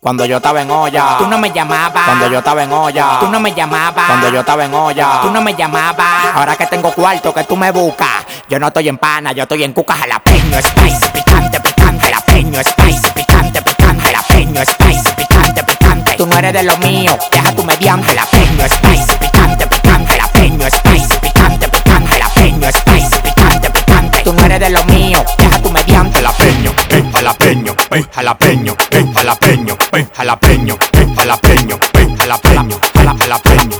Cuando yo estaba en olla, tú no me llamabas. Cuando yo estaba en olla, tú no me llamabas. Cuando yo estaba en olla, tú no me llamabas. Ahora que tengo cuarto que tú me buscas, yo no estoy en pana, yo estoy en cuca. Jalapeño, spicy, picante, picante. Jalapeño, spicy, picante, picante. Jalapeño, spicy, picante, picante. Tú no eres de lo mío, deja tu mediante. Jalapeño, spicy, picante, picante. Jalapeño, spicy, picante, picante. Jalapeño, spicy, picante, picante. Tú no eres de lo mío, deja tu mediante. Jalapeño, jalapeño, jalapeño, jalapeño, jalapeño, jalapeño, jalapeño, jalapeño.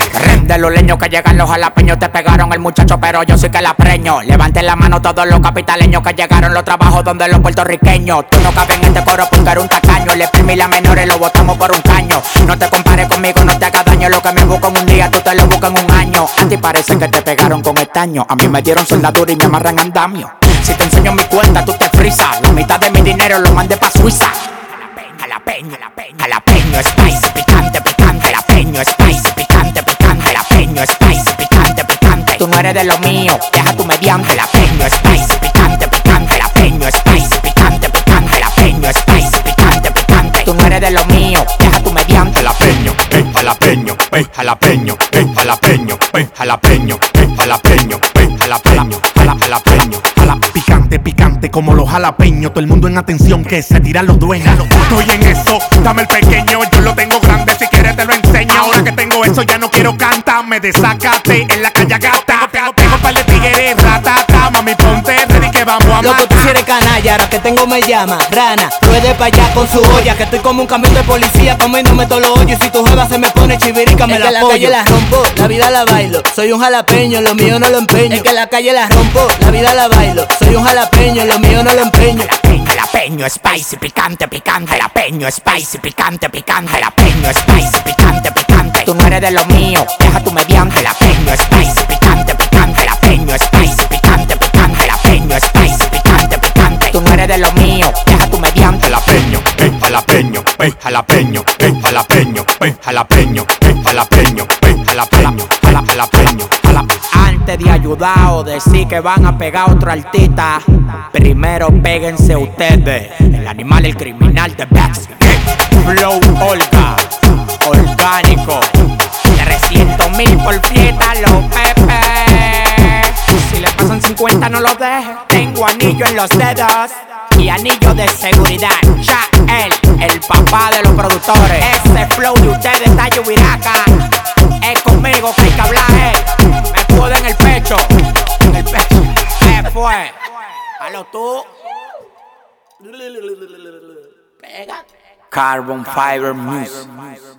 De los leños que llegan los jalapeños, te pegaron el muchacho, pero yo sí que la preño. Levanten la mano todos los capitaleños que llegaron los trabajos donde los puertorriqueños. Tú no cabes en este coro porque eres un tacaño. El primi y la menores lo botamos por un caño. No te compares conmigo, no te hagas daño. Lo que me busco en un día, tú te lo buscas en un año. A ti parece que te pegaron con estaño. A mí me dieron soldadura y me amarran andamio. Si te enseño mi cuenta, tú te frisas. La mitad de mi dinero lo mandé pa' Suiza. Jalapeño, jalapeño, jalapeño, spicy, picante, picante. Jalapeño, spicy, picante, picante. Jalapeño, spicy, picante, picante. Tú no eres de lo mío, deja tu mediante. Jalapeño, spicy, picante, picante. Jalapeño, spicy, picante, picante. Jalapeño, spicy, picante, picante. Tú no eres de lo mío, deja tu mediante. Jalapeño, jalapeño, jalapeño, jalapeño, jalapeño, jalapeño, jalapeño, jalapeño. Picante, picante como los jalapeños. Todo el mundo en atención que se tiran los dueños. Estoy en eso, dame el pequeño. Yo lo tengo grande, si quieres te lo enseño. Ahora que tengo eso ya no quiero cantar. Me desacate en la calle gata. Tengo par de tigres, ratata. Mami ponte ready que vamos a Loco, tú si eres canalla, ahora que tengo me llama rana, ruede pa' allá con su olla. Que estoy como un camión de policía comiéndome todos los hoyos. Y si tu jeva se me pone chivirica, me la apoyo. La calle la rompo, la vida la bailo. Soy un jalapeño, lo mío no lo empeño. Es que la calle la rompo, la vida la bailo. Soy un jalapeño, lo mío no lo empeño. Jalapeño, spicy, picante, picante. Jalapeño, spicy, picante, picante. Jalapeño, spicy, picante, picante. Tú no eres de lo mío, deja tu mediante. Jalapeño, spicy, picante, picante. Jalapeño, spicy, picante, picante. Jalapeño, spicy, picante, picante. Tú no eres de lo mío, deja tu mediante. Jalapeño, jalapeño, jalapeño, jalapeño, jalapeño, jalapeño, jalapeño, jalapeño. Antes de ayudar o decir que van a pegar a otro artista, primero péguense ustedes. El animal, el criminal de Backstreet. Flow Olga, orgánico. 300,000 por fiesta, los Pepe. Si le pasan 50 no lo deje. Tengo anillo en los dedos y anillo de seguridad. Ya el papá de los productores. Ese flow de ustedes está lluviraca. Es conmigo que hay que hablar, Me pude en el pecho. En el pecho. ¿Qué fue? Halo tú. Pega. Carbon Fiber Music.